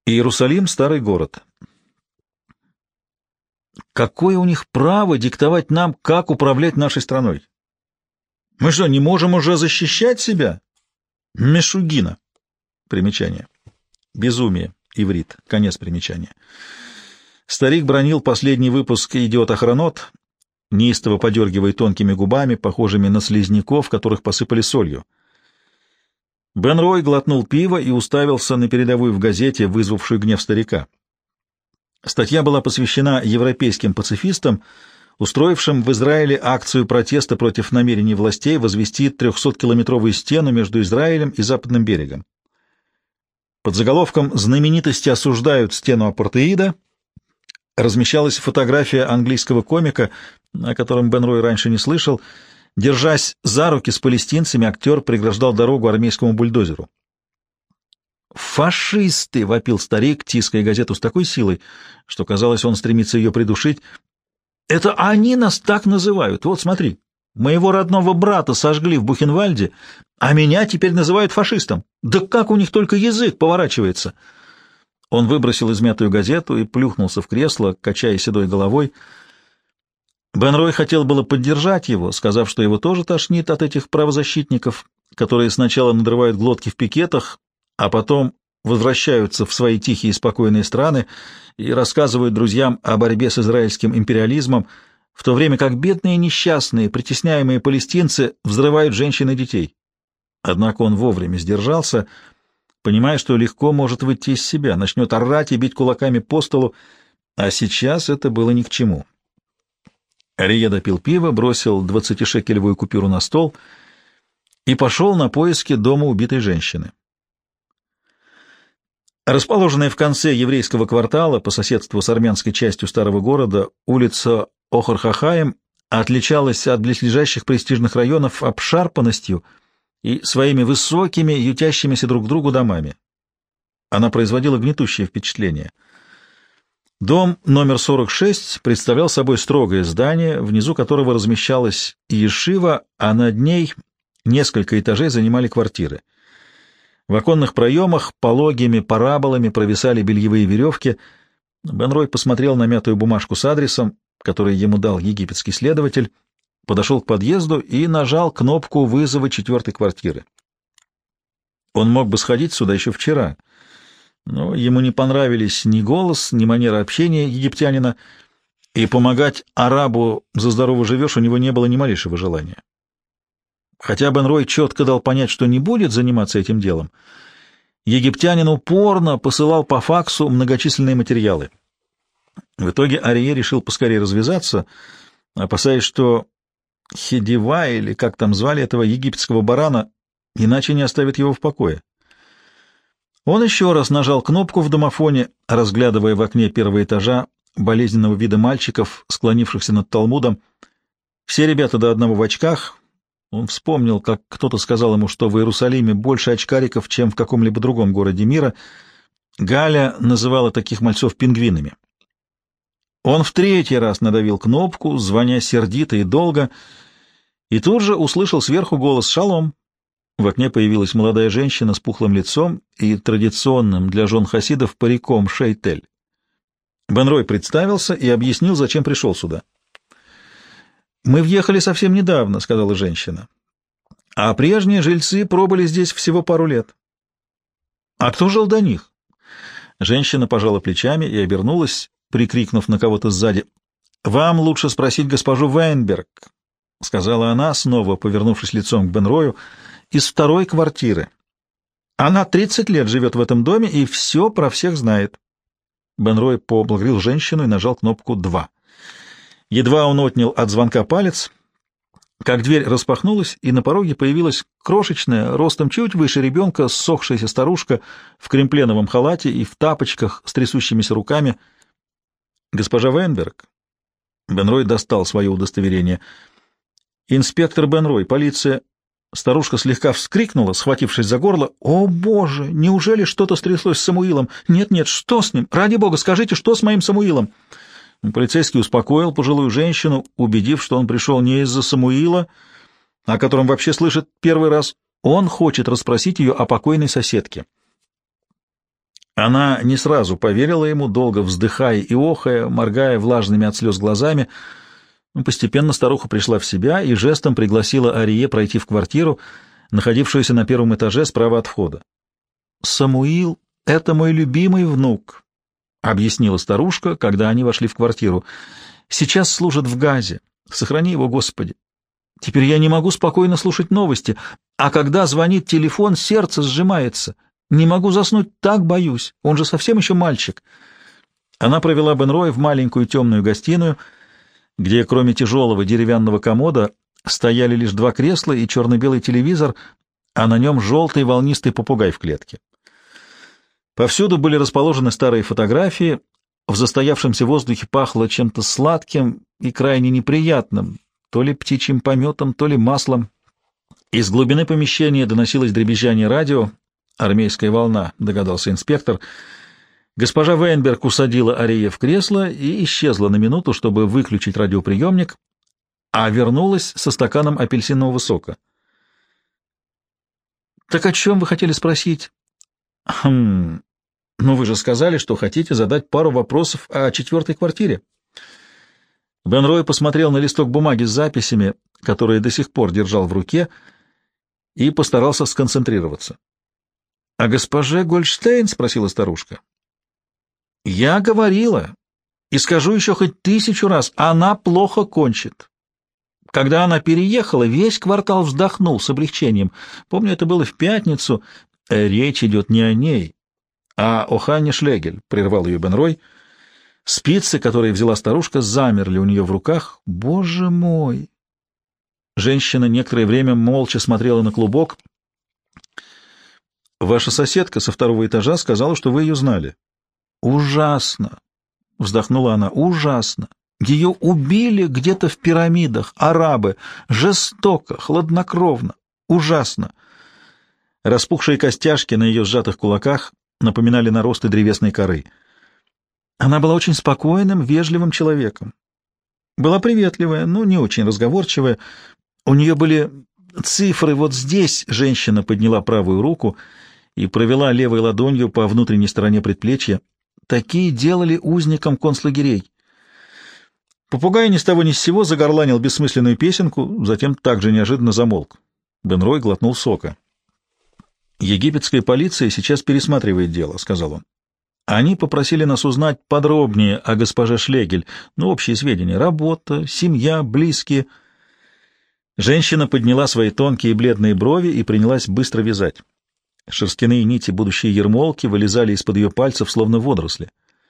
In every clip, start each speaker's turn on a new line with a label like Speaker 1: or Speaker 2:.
Speaker 1: Иерусалим — старый город. Какое у них право диктовать нам, как управлять нашей страной? Мы что, не можем уже защищать себя? Мешугина. Примечание. Безумие. Иврит. Конец примечания. Старик бранил последний выпуск «Идиот-охранот», неистово подергивая тонкими губами, похожими на слизняков, которых посыпали солью. Бен Рой глотнул пиво и уставился на передовую в газете, вызвавшую гнев старика. Статья была посвящена европейским пацифистам, устроившим в Израиле акцию протеста против намерений властей возвести 300-километровую стену между Израилем и Западным берегом. Под заголовком «Знаменитости осуждают стену апартеида» размещалась фотография английского комика, о котором Бен Рой раньше не слышал. Держась за руки с палестинцами, актер преграждал дорогу армейскому бульдозеру. «Фашисты!» — вопил старик, тиская газету с такой силой, что, казалось, он стремится ее придушить. «Это они нас так называют. Вот смотри, моего родного брата сожгли в Бухенвальде, а меня теперь называют фашистом. Да как у них только язык поворачивается!» Он выбросил измятую газету и плюхнулся в кресло, качая седой головой. Бен Рой хотел было поддержать его, сказав, что его тоже тошнит от этих правозащитников, которые сначала надрывают глотки в пикетах, а потом возвращаются в свои тихие и спокойные страны и рассказывают друзьям о борьбе с израильским империализмом, в то время как бедные несчастные, притесняемые палестинцы взрывают женщин и детей. Однако он вовремя сдержался, понимая, что легко может выйти из себя, начнет орать и бить кулаками по столу, а сейчас это было ни к чему. Арие допил пиво, бросил 20-шекелевую купюру на стол и пошел на поиски дома убитой женщины. Расположенная в конце еврейского квартала, по соседству с армянской частью старого города, улица Охор-Хахаим отличалась от близлежащих престижных районов обшарпанностью и своими высокими, ютящимися друг к другу домами. Она производила гнетущее впечатление. Дом номер 46 представлял собой строгое здание, внизу которого размещалась ешива, а над ней несколько этажей занимали квартиры. В оконных проемах пологими параболами провисали бельевые веревки. Бен Рой посмотрел на мятую бумажку с адресом, который ему дал египетский следователь, подошел к подъезду и нажал кнопку вызова 4-й квартиры. Он мог бы сходить сюда еще вчера, но ему не понравились ни голос, ни манера общения египтянина, и помогать арабу за здорово живешь у него не было ни малейшего желания. Хотя Бен Рой четко дал понять, что не будет заниматься этим делом, египтянин упорно посылал по факсу многочисленные материалы. В итоге Арие решил поскорее развязаться, опасаясь, что Хедива, или как там звали этого египетского барана, иначе не оставит его в покое. Он еще раз нажал кнопку в домофоне, разглядывая в окне первого этажа болезненного вида мальчиков, склонившихся над Талмудом. Все ребята до одного в очках. Он вспомнил, как кто-то сказал ему, что в Иерусалиме больше очкариков, чем в каком-либо другом городе мира. Галя называла таких мальцов пингвинами. Он в 3-й раз надавил кнопку, звоня сердито и долго, и тут же услышал сверху голос «Шалом». В окне появилась молодая женщина с пухлым лицом и традиционным для жен хасидов париком шейтель. Бен Рой представился и объяснил, зачем пришел сюда. «Мы въехали совсем недавно», — сказала женщина. «А прежние жильцы пробыли здесь всего пару лет». «А кто жил до них?» Женщина пожала плечами и обернулась, прикрикнув на кого-то сзади. «Вам лучше спросить госпожу Вайнберг», — сказала она, снова повернувшись лицом к Бен Рою, — «из 2-й квартиры. Она 30 лет живет в этом доме и все про всех знает». Бен Рой поблагодарил женщину и нажал кнопку 2. Едва он отнял от звонка палец, как дверь распахнулась, и на пороге появилась крошечная, ростом чуть выше ребенка, ссохшаяся старушка в кремпленовом халате и в тапочках с трясущимися руками. «Госпожа Вайнберг?» Бен Рой достал свое удостоверение. «Инспектор Бен Рой, полиция». Старушка слегка вскрикнула, схватившись за горло. «О, Боже! Неужели что-то стряслось с Самуилом? Нет-нет, что с ним? Ради Бога, скажите, что с моим Самуилом?» Полицейский успокоил пожилую женщину, убедив, что он пришел не из-за Самуила, о котором вообще слышит первый раз. Он хочет расспросить ее о покойной соседке. Она не сразу поверила ему, долго вздыхая и охая, моргая влажными от слез глазами. Постепенно старуха пришла в себя и жестом пригласила Арие пройти в квартиру, находившуюся на первом этаже справа от входа. «Самуил — это мой любимый внук», — объяснила старушка, когда они вошли в квартиру. «Сейчас служит в Газе. Сохрани его, Господи. Теперь я не могу спокойно слушать новости, а когда звонит телефон, сердце сжимается. Не могу заснуть, так боюсь. Он же совсем еще мальчик». Она провела Бенроя в маленькую темную гостиную, где кроме тяжелого деревянного комода стояли лишь два кресла и черно-белый телевизор, а на нем желтый волнистый попугай в клетке. Повсюду были расположены старые фотографии, в застоявшемся воздухе пахло чем-то сладким и крайне неприятным, то ли птичьим пометом, то ли маслом. Из глубины помещения доносилось дребезжание радио. «Армейская волна», — догадался инспектор. Госпожа Вейнберг усадила Арие в кресло и исчезла на минуту, чтобы выключить радиоприемник, а вернулась со стаканом апельсинового сока. «Так о чем вы хотели спросить?» «Ну вы же сказали, что хотите задать пару вопросов о 4-й квартире». Бенрой посмотрел на листок бумаги с записями, которые до сих пор держал в руке, и постарался сконцентрироваться. «О госпоже Гольдштейн?» — спросила старушка. «Я говорила, и скажу еще хоть 1000 раз, она плохо кончит. Когда она переехала, весь квартал вздохнул с облегчением. Помню, это было в пятницу. Речь идет не о ней, а о Ханне Шлегель», — прервал ее Бенрой. Спицы, которые взяла старушка, замерли у нее в руках. «Боже мой!» Женщина некоторое время молча смотрела на клубок. «Ваша соседка со 2-го этажа сказала, что вы ее знали». «Ужасно!» — вздохнула она. «Ужасно! Ее убили где-то в пирамидах, арабы, жестоко, хладнокровно, ужасно!» Распухшие костяшки на ее сжатых кулаках напоминали наросты древесной коры. Она была очень спокойным, вежливым человеком. Была приветливая, но не очень разговорчивая. У нее были цифры вот здесь. Женщина подняла правую руку и провела левой ладонью по внутренней стороне предплечья. Такие делали узникам концлагерей. Попугай ни с того ни с сего загорланил бессмысленную песенку, затем также неожиданно замолк. Бенрой глотнул сока. «Египетская полиция сейчас пересматривает дело», — сказал он. «Они попросили нас узнать подробнее о госпоже Шлегель, общие сведения: работа, семья, близкие». Женщина подняла свои тонкие бледные брови и принялась быстро вязать. Шерстяные нити будущей ермолки вылезали из-под ее пальцев, словно водоросли.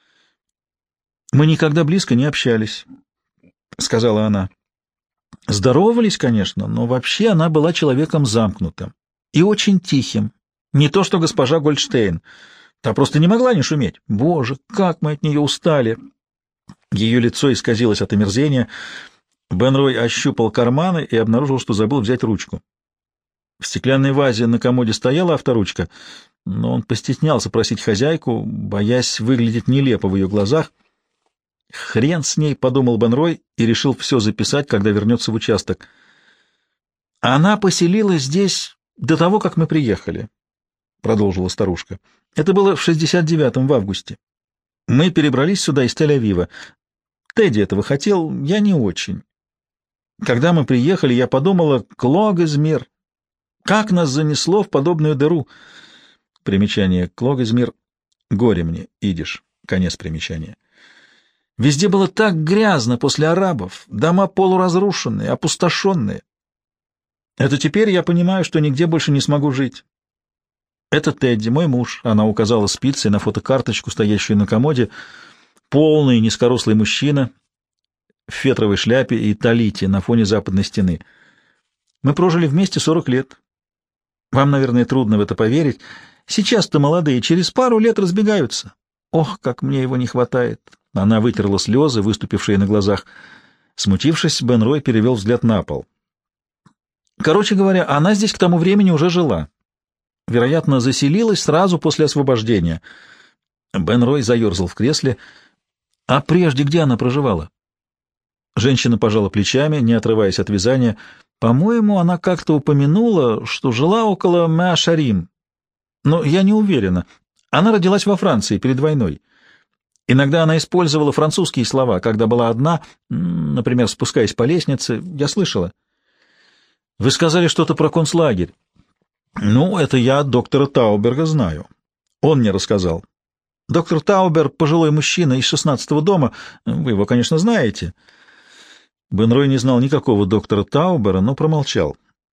Speaker 1: «Мы никогда близко не общались», — сказала она. «Здоровались, конечно, но вообще она была человеком замкнутым и очень тихим. Не то что госпожа Гольдштейн. Та просто не могла не шуметь. Боже, как мы от нее устали!» Ее лицо исказилось от омерзения. Бенрой ощупал карманы и обнаружил, что забыл взять ручку. В стеклянной вазе на комоде стояла авторучка, но он постеснялся просить хозяйку, боясь выглядеть нелепо в ее глазах. «Хрен с ней», — подумал Бенрой и решил все записать, когда вернется в участок. «Она поселилась здесь до того, как мы приехали», — продолжила старушка. «Это было в 69-м, в августе. Мы перебрались сюда из Тель-Авива. Тедди этого хотел, я не очень. Когда мы приехали, я подумала: Клогезмир, как нас занесло в подобную дыру». Примечание: Клогезмир, горе мне, идиш. Конец примечания. Везде было так грязно после арабов, дома полуразрушенные, опустошенные. Это теперь я понимаю, что нигде больше не смогу жить. Это Тедди, мой муж. Она указала спицей на фотокарточку, стоящую на комоде. Полный, низкорослый мужчина в фетровой шляпе и талите на фоне западной стены. Мы прожили вместе 40 лет. Вам, наверное, трудно в это поверить. Сейчас-то молодые через пару лет разбегаются. Ох, как мне его не хватает. Она вытерла слезы, выступившие на глазах. Смутившись, Бенрой перевел взгляд на пол. Короче говоря, она здесь к тому времени уже жила. Вероятно, заселилась сразу после освобождения. Бенрой заерзал в кресле. А прежде где она проживала? Женщина пожала плечами, не отрываясь от вязания. По-моему, она как-то упомянула, что жила около Меа-Шарим. Но я не уверена. Она родилась во Франции перед войной. Иногда она использовала французские слова, когда была одна, например, спускаясь по лестнице. Я слышала. Вы сказали что-то про концлагерь. Ну, это я от доктора Тауберга знаю. Он мне рассказал. Доктор Таубер — пожилой мужчина из 16-го дома. Вы его, конечно, знаете. Бенрой не знал никакого доктора Таубера, но промолчал.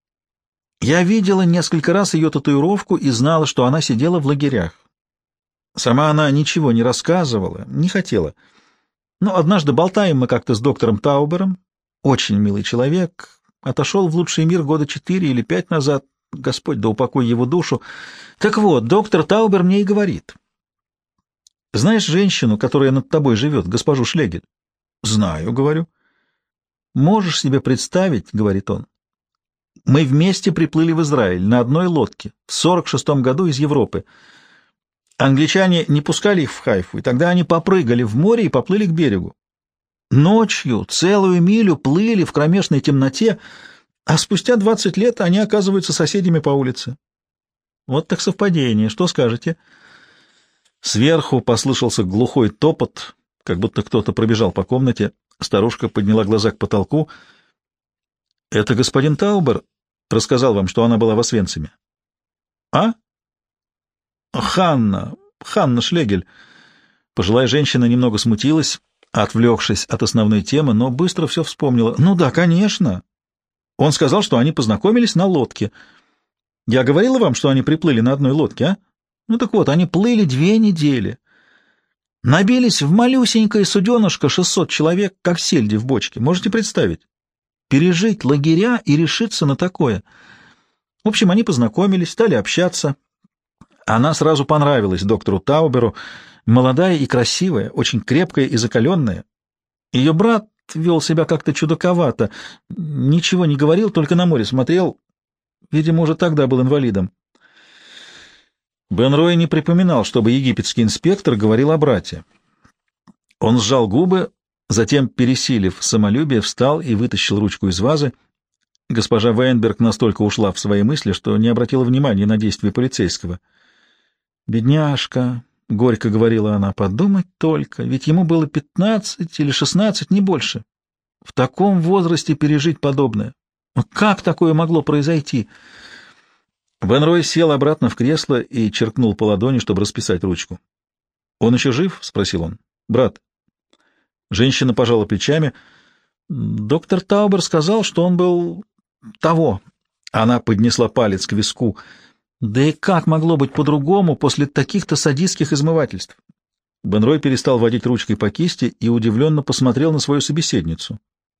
Speaker 1: Я видела несколько раз ее татуировку и знала, что она сидела в лагерях. Сама она ничего не рассказывала, не хотела. Но однажды болтаем мы как-то с доктором Таубером. Очень милый человек. Отошел в лучший мир года 4 или 5 назад. Господь да упокой его душу. Так вот, доктор Таубер мне и говорит. Знаешь женщину, которая над тобой живет, госпожу Шлегель? Знаю, говорю. Можешь себе представить, говорит он, мы вместе приплыли в Израиль на одной лодке в 46-м году из Европы. Англичане не пускали их в Хайфу, и тогда они попрыгали в море и поплыли к берегу. Ночью целую милю плыли в кромешной темноте, а спустя 20 лет они оказываются соседями по улице. Вот так совпадение, что скажете? Сверху послышался глухой топот, как будто кто-то пробежал по комнате. Старушка подняла глаза к потолку. — Это господин Таубер рассказал вам, что она была в Освенциме? — А? — Ханна Шлегель. Пожилая женщина немного смутилась, отвлекшись от основной темы, но быстро все вспомнила. — Ну да, конечно. Он сказал, что они познакомились на лодке. Я говорила вам, что они приплыли на одной лодке, а? Ну так вот, они плыли 2 недели. Набились в малюсенькое суденышко 600 человек, как сельди в бочке. Можете представить? Пережить лагеря и решиться на такое. В общем, они познакомились, стали общаться. Она сразу понравилась доктору Тауберу, молодая и красивая, очень крепкая и закаленная. Ее брат вел себя как-то чудаковато, ничего не говорил, только на море смотрел. Видимо, уже тогда был инвалидом. Бенрой не припоминал, чтобы египетский инспектор говорил о брате. Он сжал губы, затем, пересилив самолюбие, встал и вытащил ручку из вазы. Госпожа Вейнберг настолько ушла в свои мысли, что не обратила внимания на действия полицейского. «Бедняжка», — горько говорила она, — «подумать только, ведь ему было 15 или 16, не больше. В таком возрасте пережить подобное. Как такое могло произойти?» Бенрой сел обратно в кресло и черкнул по ладони, чтобы расписать ручку. «Он еще жив?» — спросил он. «Брат». Женщина пожала плечами. «Доктор Таубер сказал, что он был того». Она поднесла палец к виску. «Да и как могло быть по-другому после таких-то садистских измывательств?» Бенрой перестал водить ручкой по кисти и удивленно посмотрел на свою собеседницу.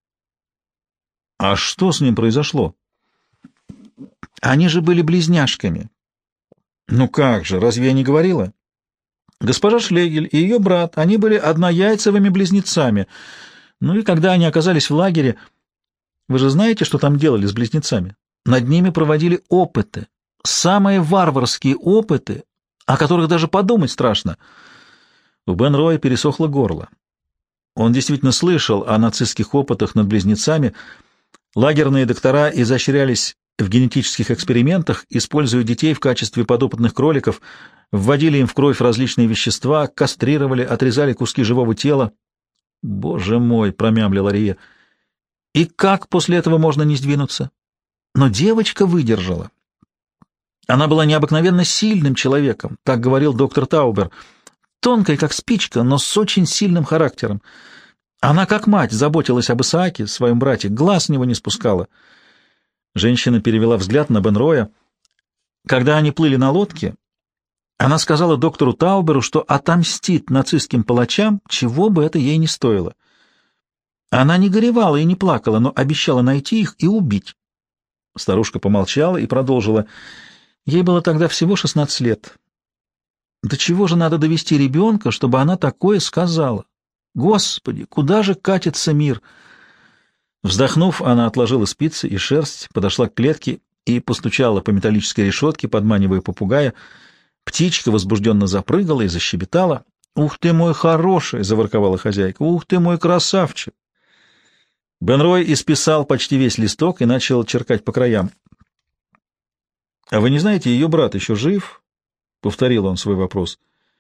Speaker 1: «А что с ним произошло?» Они же были близняшками. Ну как же, разве я не говорила? Госпожа Шлегель и ее брат, они были однояйцевыми близнецами. Ну и когда они оказались в лагере, вы же знаете, что там делали с близнецами? Над ними проводили опыты, самые варварские опыты, о которых даже подумать страшно. У Бенроя пересохло горло. Он действительно слышал о нацистских опытах над близнецами. Лагерные доктора изощрялись в генетических экспериментах, используя детей в качестве подопытных кроликов, вводили им в кровь различные вещества, кастрировали, отрезали куски живого тела. «Боже мой!» — промямлила Рия. «И как после этого можно не сдвинуться?» Но девочка выдержала. Она была необыкновенно сильным человеком, так говорил доктор Таубер, тонкой, как спичка, но с очень сильным характером. Она, как мать, заботилась об Исааке, своем брате, глаз с него не спускала. Женщина перевела взгляд на Бенроя. Когда они плыли на лодке, она сказала доктору Тауберу, что отомстит нацистским палачам, чего бы это ей не стоило. Она не горевала и не плакала, но обещала найти их и убить. Старушка помолчала и продолжила. Ей было тогда всего 16 лет. До чего же надо довести ребенка, чтобы она такое сказала? Господи, куда же катится мир? Вздохнув, она отложила спицы и шерсть, подошла к клетке и постучала по металлической решетке, подманивая попугая. Птичка возбужденно запрыгала и защебетала. «Ух ты мой хороший!» — заворковала хозяйка. «Ух ты мой красавчик!» Бенрой исписал почти весь листок и начал черкать по краям. «А вы не знаете, ее брат еще жив?» повторил он свой вопрос.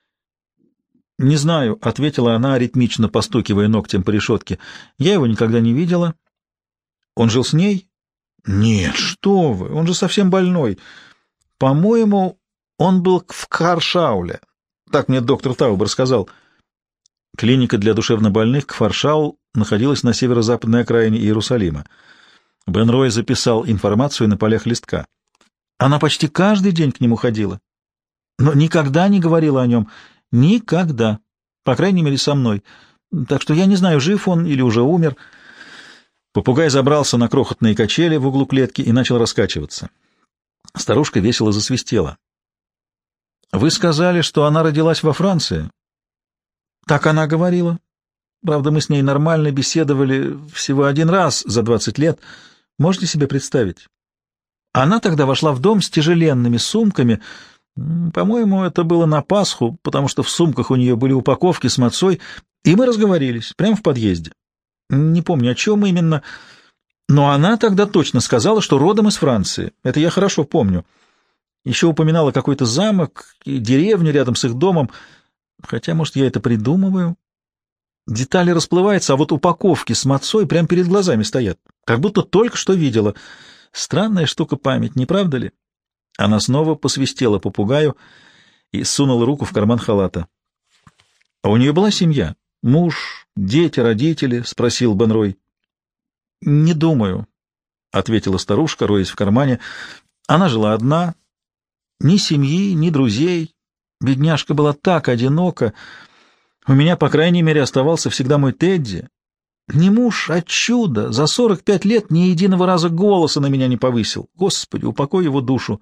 Speaker 1: «Не знаю», — ответила она, ритмично постукивая ногтем по решетке. «Я его никогда не видела». «Он жил с ней?» «Нет, что вы, он же совсем больной. По-моему, он был в Кфаршауле. Так мне доктор Таубер сказал». Клиника для душевнобольных Кфаршаул находилась на северо-западной окраине Иерусалима. Бен Рой записал информацию на полях листка. Она почти каждый день к нему ходила, но никогда не говорила о нем. Никогда. По крайней мере, со мной. Так что я не знаю, жив он или уже умер. Попугай забрался на крохотные качели в углу клетки и начал раскачиваться. Старушка весело засвистела. «Вы сказали, что она родилась во Франции?» «Так она говорила. Правда, мы с ней нормально беседовали всего один раз за 20 лет. Можете себе представить? Она тогда вошла в дом с тяжеленными сумками. По-моему, это было на Пасху, потому что в сумках у нее были упаковки с мацой, и мы разговорились прямо в подъезде. Не помню, о чем именно, но она тогда точно сказала, что родом из Франции. Это я хорошо помню. Еще упоминала какой-то замок и деревню рядом с их домом, хотя, может, я это придумываю. Детали расплываются, а вот упаковки с мацой прямо перед глазами стоят, как будто только что видела. Странная штука память, не правда ли?» Она снова посвистела попугаю и сунула руку в карман халата. «А у нее была семья? Муж, дети, родители?» — спросил Бен Рой. «Не думаю», — ответила старушка, роясь в кармане. «Она жила одна. Ни семьи, ни друзей. Бедняжка была так одинока. У меня, по крайней мере, оставался всегда мой Тедди. Не муж, а чудо. За 45 лет ни единого раза голоса на меня не повысил. Господи, упокой его душу».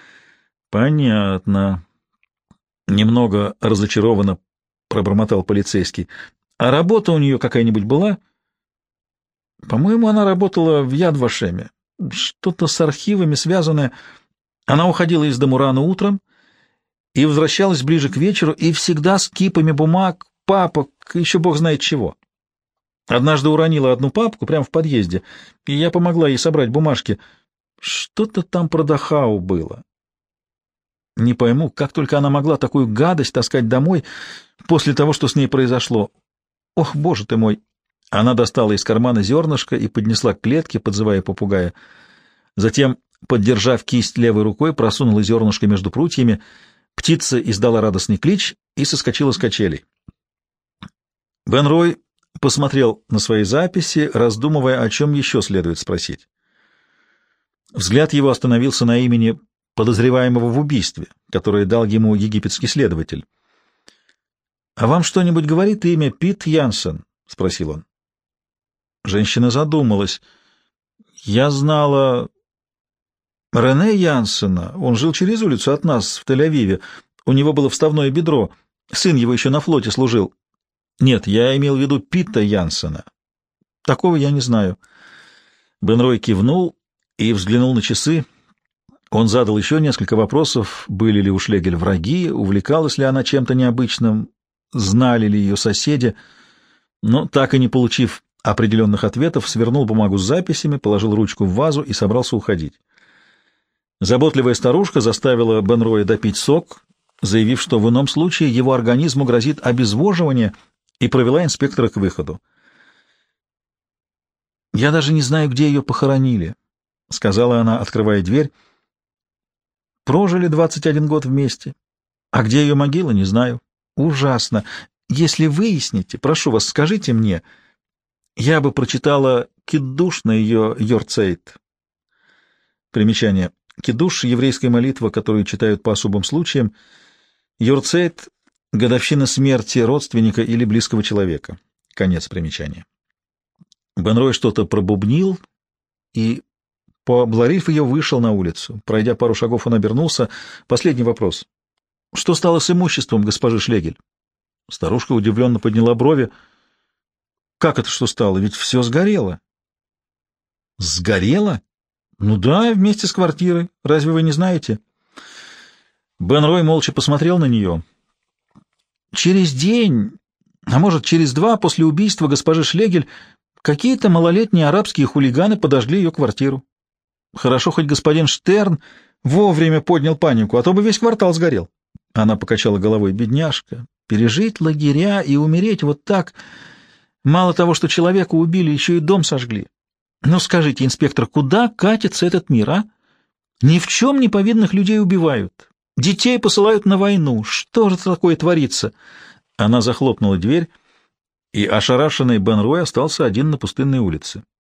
Speaker 1: «Понятно». Немного разочарованно пробормотал полицейский. «А работа у нее какая-нибудь была?» «По-моему, она работала в Яд-Вашеме. Что-то с архивами связанное. Она уходила из дому рано утром и возвращалась ближе к вечеру, и всегда с кипами бумаг, папок, еще бог знает чего. Однажды уронила одну папку прямо в подъезде, и я помогла ей собрать бумажки. Что-то там про Дахау было. Не пойму, как только она могла такую гадость таскать домой после того, что с ней произошло. Ох, боже ты мой!» Она достала из кармана зернышко и поднесла к клетке, подзывая попугая. Затем, поддержав кисть левой рукой, просунула зернышко между прутьями. Птица издала радостный клич и соскочила с качелей. Бен Рой посмотрел на свои записи, раздумывая, о чем еще следует спросить. Взгляд его остановился на имени подозреваемого в убийстве, которое дал ему египетский следователь. «А вам что-нибудь говорит имя Пит Янсен?» — спросил он. Женщина задумалась. «Я знала Рене Янсена. Он жил через улицу от нас, в Тель-Авиве. У него было вставное бедро. Сын его еще на флоте служил. Нет, я имел в виду Пита Янсена. Такого я не знаю». Бен Рой кивнул и взглянул на часы. Он задал еще несколько вопросов. Были ли у Шлегель враги, увлекалась ли она чем-то необычным, знали ли ее соседи. Но, так и не получив определенных ответов, свернул бумагу с записями, положил ручку в вазу и собрался уходить. Заботливая старушка заставила Бен Роя допить сок, заявив, что в ином случае его организму грозит обезвоживание, и провела инспектора к выходу. «Я даже не знаю, где ее похоронили», — сказала она, открывая дверь. «Прожили 21 год вместе. А где ее могила, не знаю. Ужасно. Если выясните, прошу вас, скажите мне. Я бы прочитала киддуш на ее йорцейт». Примечание. Киддуш — еврейская молитва, которую читают по особым случаям. Йорцейт — годовщина смерти родственника или близкого человека. Конец примечания. Бен Рой что-то пробубнил и, поблагодарив ее, вышел на улицу. Пройдя пару шагов, он обернулся. Последний вопрос. «Что стало с имуществом госпожи Шлегель?» Старушка удивленно подняла брови. «Как это что стало? Ведь все сгорело». «Сгорело? Ну да, вместе с квартирой. Разве вы не знаете?» Бен Рой молча посмотрел на нее. Через день, а может, через два после убийства госпожи Шлегель какие-то малолетние арабские хулиганы подожгли ее квартиру. Хорошо, хоть господин Штерн вовремя поднял панику, а то бы весь квартал сгорел. Она покачала головой. Бедняжка. Пережить лагеря и умереть вот так. Мало того, что человека убили, еще и дом сожгли. Ну, скажите, инспектор, куда катится этот мир, а? Ни в чем не повинных людей убивают. Детей посылают на войну. Что же такое творится? Она захлопнула дверь, и ошарашенный Бен Рой остался один на пустынной улице.